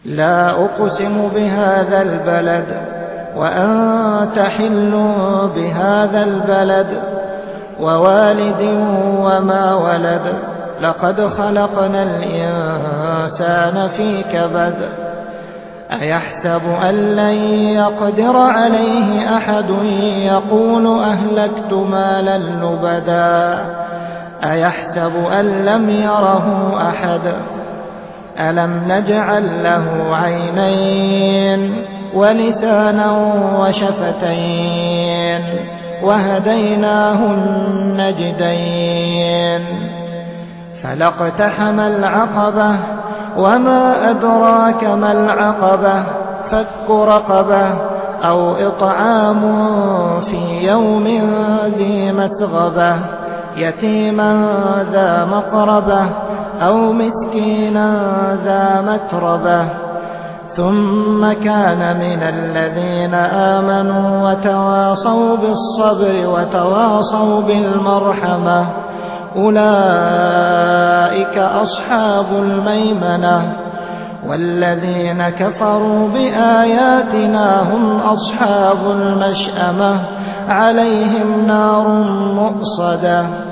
لا أقسم بهذا البلد وأنت حل بهذا البلد ووالد وما ولد لقد خلقنا الإنسان في كبد أيحسب أن لن يقدر عليه أحد يقول أهلكت مالا لبدا أيحسب أن لم يره أحد ألم نجعل له عينين ولسانا وشفتين وهديناه النجدين فلاقتحم العقبة وما أدراك ما العقبة فك رقبة أو إطعام في يوم ذي مسغبة يتيما ذا مقربة أو مسكينا ذا متربة ثم كان من الذين آمنوا وتواصوا بالصبر وتواصوا بالمرحمة أولئك أصحاب الميمنة والذين كفروا بآياتنا هم أصحاب المشأمة عليهم نار مؤصدة